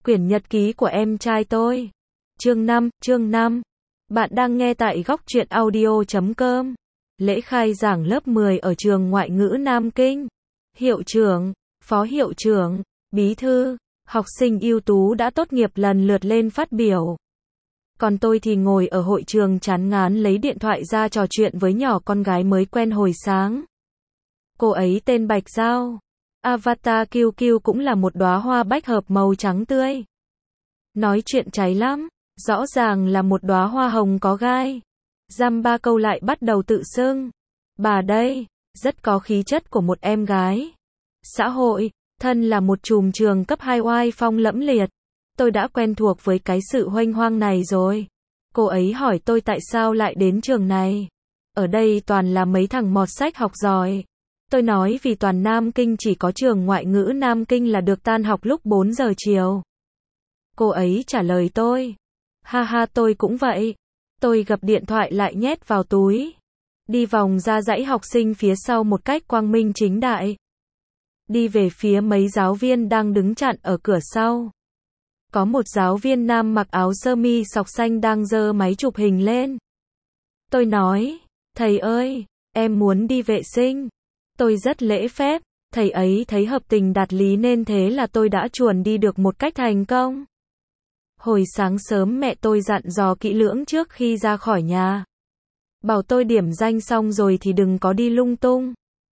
Quyển nhật ký của em trai tôi. Chương 5. Bạn đang nghe tại góc truyện audio.com. Lễ khai giảng lớp 10 ở trường ngoại ngữ Nam Kinh. Hiệu trưởng, phó hiệu trưởng, bí thư, học sinh ưu tú đã tốt nghiệp lần lượt lên phát biểu. Còn tôi thì ngồi ở hội trường chán ngán lấy điện thoại ra trò chuyện với nhỏ con gái mới quen hồi sáng. Cô ấy tên Bạch Giao. Avatar QQ cũng là một đóa hoa bách hợp màu trắng tươi. Nói chuyện cháy lắm, rõ ràng là một đóa hoa hồng có gai. Dăm ba câu lại bắt đầu tự xưng. Bà đây, rất có khí chất của một em gái. Xã hội, thân là một trùm trường cấp 2 oai phong lẫm liệt. Tôi đã quen thuộc với cái sự huênh hoang này rồi. Cô ấy hỏi tôi tại sao lại đến trường này. Ở đây toàn là mấy thằng mọt sách học giỏi. Tôi nói vì toàn Nam Kinh chỉ có trường ngoại ngữ Nam Kinh là được tan học lúc 4 giờ chiều. Cô ấy trả lời tôi. Ha ha, tôi cũng vậy. Tôi gập điện thoại lại nhét vào túi. Đi vòng ra dãy học sinh phía sau một cách quang minh chính đại. Đi về phía mấy giáo viên đang đứng chặn ở cửa sau. Có một giáo viên nam mặc áo sơ mi sọc xanh đang giơ máy chụp hình lên. Tôi nói, thầy ơi, em muốn đi vệ sinh. Tôi rất lễ phép, thầy ấy thấy hợp tình đạt lý nên thế là tôi đã chuồn đi được một cách thành công. Hồi sáng sớm mẹ tôi dặn dò kỹ lưỡng trước khi ra khỏi nhà. Bảo tôi điểm danh xong rồi thì đừng có đi lung tung.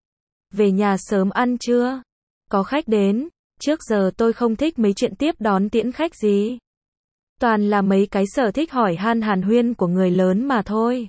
Về nhà sớm ăn trưa. Có khách đến, trước giờ tôi không thích mấy chuyện tiếp đón tiễn khách gì. Toàn là mấy cái sở thích hỏi han hàn huyên của người lớn mà thôi.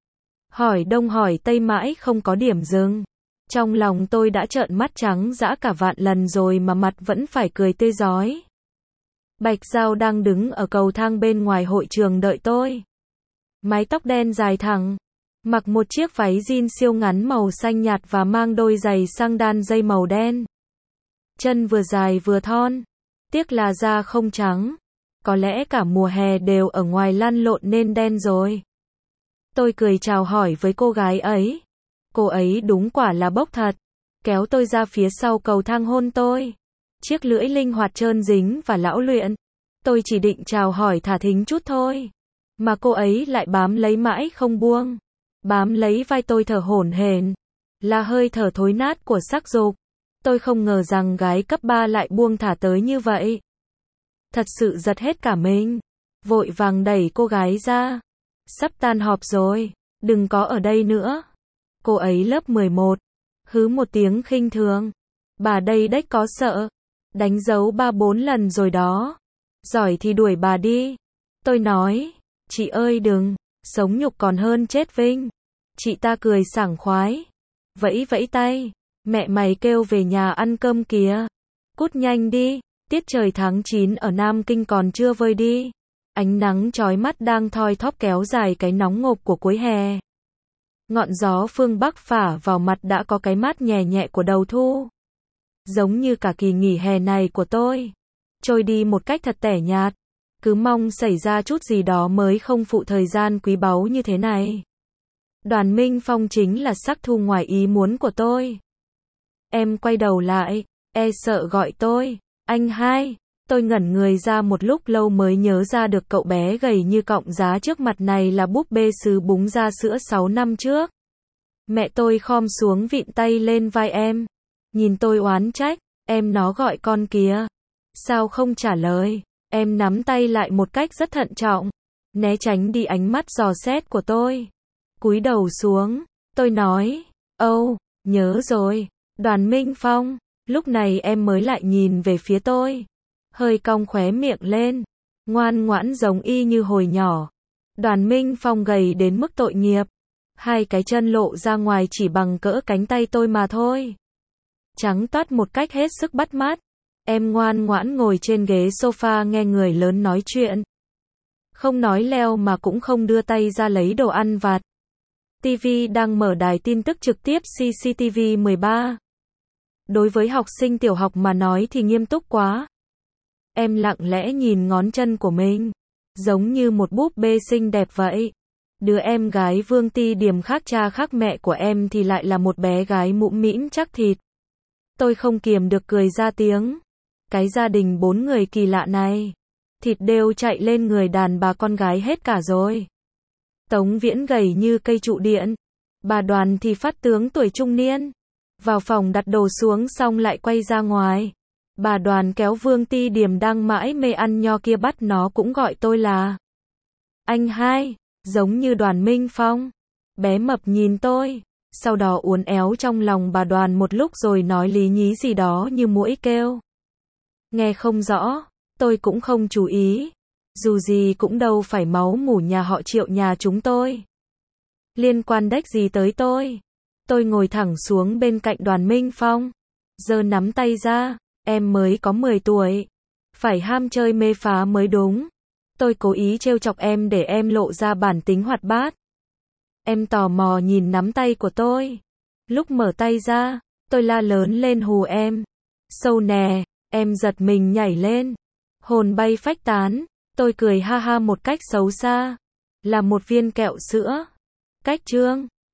Hỏi đông hỏi tây mãi không có điểm dừng. Trong lòng tôi đã trợn mắt trắng dã cả vạn lần rồi mà mặt vẫn phải cười tươi rói. Bạch Giao đang đứng ở cầu thang bên ngoài hội trường đợi tôi. Mái tóc đen dài thẳng, mặc một chiếc váy jean siêu ngắn màu xanh nhạt và mang đôi giày sang đan dây màu đen. Chân vừa dài vừa thon, tiếc là da không trắng. Có lẽ cả mùa hè đều ở ngoài lăn lộn nên đen rồi. Tôi cười chào hỏi với cô gái ấy. Cô ấy đúng quả là bốc thật. Kéo tôi ra phía sau cầu thang hôn tôi. Chiếc lưỡi linh hoạt trơn dính và lão luyện. Tôi chỉ định chào hỏi thả thính chút thôi. Mà cô ấy lại bám lấy mãi không buông. Bám lấy vai tôi thở hổn hển. Là hơi thở thối nát của sắc dục. Tôi không ngờ rằng gái cấp 3 lại buông thả tới như vậy. Thật sự giật hết cả mình. Vội vàng đẩy cô gái ra. Sắp tan họp rồi. Đừng có ở đây nữa. Cô ấy lớp 11. Hứ một tiếng khinh thường. Bà đây đếch có sợ. Đánh dấu 3-4 lần rồi đó. Giỏi thì đuổi bà đi. Tôi nói. Chị ơi đừng. Sống nhục còn hơn chết vinh. Chị ta cười sảng khoái. Vẫy vẫy tay. Mẹ mày kêu về nhà ăn cơm kìa. Cút nhanh đi. Tiết trời tháng 9 ở Nam Kinh còn chưa vơi đi. Ánh nắng chói mắt đang thoi thóp kéo dài cái nóng ngộp của cuối hè. Ngọn gió phương Bắc phả vào mặt đã có cái mát nhẹ nhẹ của đầu thu. Giống như cả kỳ nghỉ hè này của tôi. Trôi đi một cách thật tẻ nhạt. Cứ mong xảy ra chút gì đó mới không phụ thời gian quý báu như thế này. Đoàn Minh Phong chính là sắc thu ngoài ý muốn của tôi. Em quay đầu lại, e sợ gọi tôi. Anh hai. Tôi ngẩn người ra một lúc lâu mới nhớ ra được cậu bé gầy như cọng giá trước mặt này là búp bê sứ búng ra sữa 6 năm trước. Mẹ tôi khom xuống vịn tay lên vai em. Nhìn tôi oán trách, em nó gọi con kìa. Sao không trả lời? Em nắm tay lại một cách rất thận trọng. Né tránh đi ánh mắt dò xét của tôi. Cúi đầu xuống, tôi nói, nhớ rồi. Đoàn Minh Phong, lúc này em mới lại nhìn về phía tôi. Hơi cong khóe miệng lên. Ngoan ngoãn giống y như hồi nhỏ. Đoàn Minh Phong gầy đến mức tội nghiệp. Hai cái chân lộ ra ngoài chỉ bằng cỡ cánh tay tôi mà thôi. Trắng toát một cách hết sức bắt mắt. Em ngoan ngoãn ngồi trên ghế sofa nghe người lớn nói chuyện. Không nói leo mà cũng không đưa tay ra lấy đồ ăn vặt. TV đang mở đài tin tức trực tiếp CCTV 13. Đối với học sinh tiểu học mà nói thì nghiêm túc quá. Em lặng lẽ nhìn ngón chân của mình. Giống như một búp bê xinh đẹp vậy. Đứa em gái Vương Ti Điềm khác cha khác mẹ của em thì lại là một bé gái mũm mĩm chắc thịt. Tôi không kiềm được cười ra tiếng. Cái gia đình 4 người kỳ lạ này. Thịt đều chạy lên người đàn bà con gái hết cả rồi. Tống Viễn gầy như cây trụ điện. Bà Đoàn thì phát tướng tuổi trung niên. Vào phòng đặt đồ xuống xong lại quay ra ngoài. Bà Đoàn kéo Vương Ti Điềm đang mãi mê ăn nho kia bắt nó cũng gọi tôi là anh hai, giống như Đoàn Minh Phong. Bé mập nhìn tôi, sau đó uốn éo trong lòng bà Đoàn một lúc rồi nói lý nhí gì đó như muỗi kêu. Nghe không rõ, tôi cũng không chú ý. Dù gì cũng đâu phải máu mủ nhà họ Triệu nhà chúng tôi. Liên quan đếch gì tới tôi. Tôi ngồi thẳng xuống bên cạnh Đoàn Minh Phong. Giơ nắm tay ra, em mới có 10 tuổi. Phải ham chơi mê phá mới đúng. Tôi cố ý trêu chọc em để em lộ ra bản tính hoạt bát. Em tò mò nhìn nắm tay của tôi. Lúc mở tay ra, tôi la lớn lên hù em. Sâu nè, em giật mình nhảy lên. Hồn bay phách tán, tôi cười ha ha một cách xấu xa. Là một viên kẹo sữa. Cách chương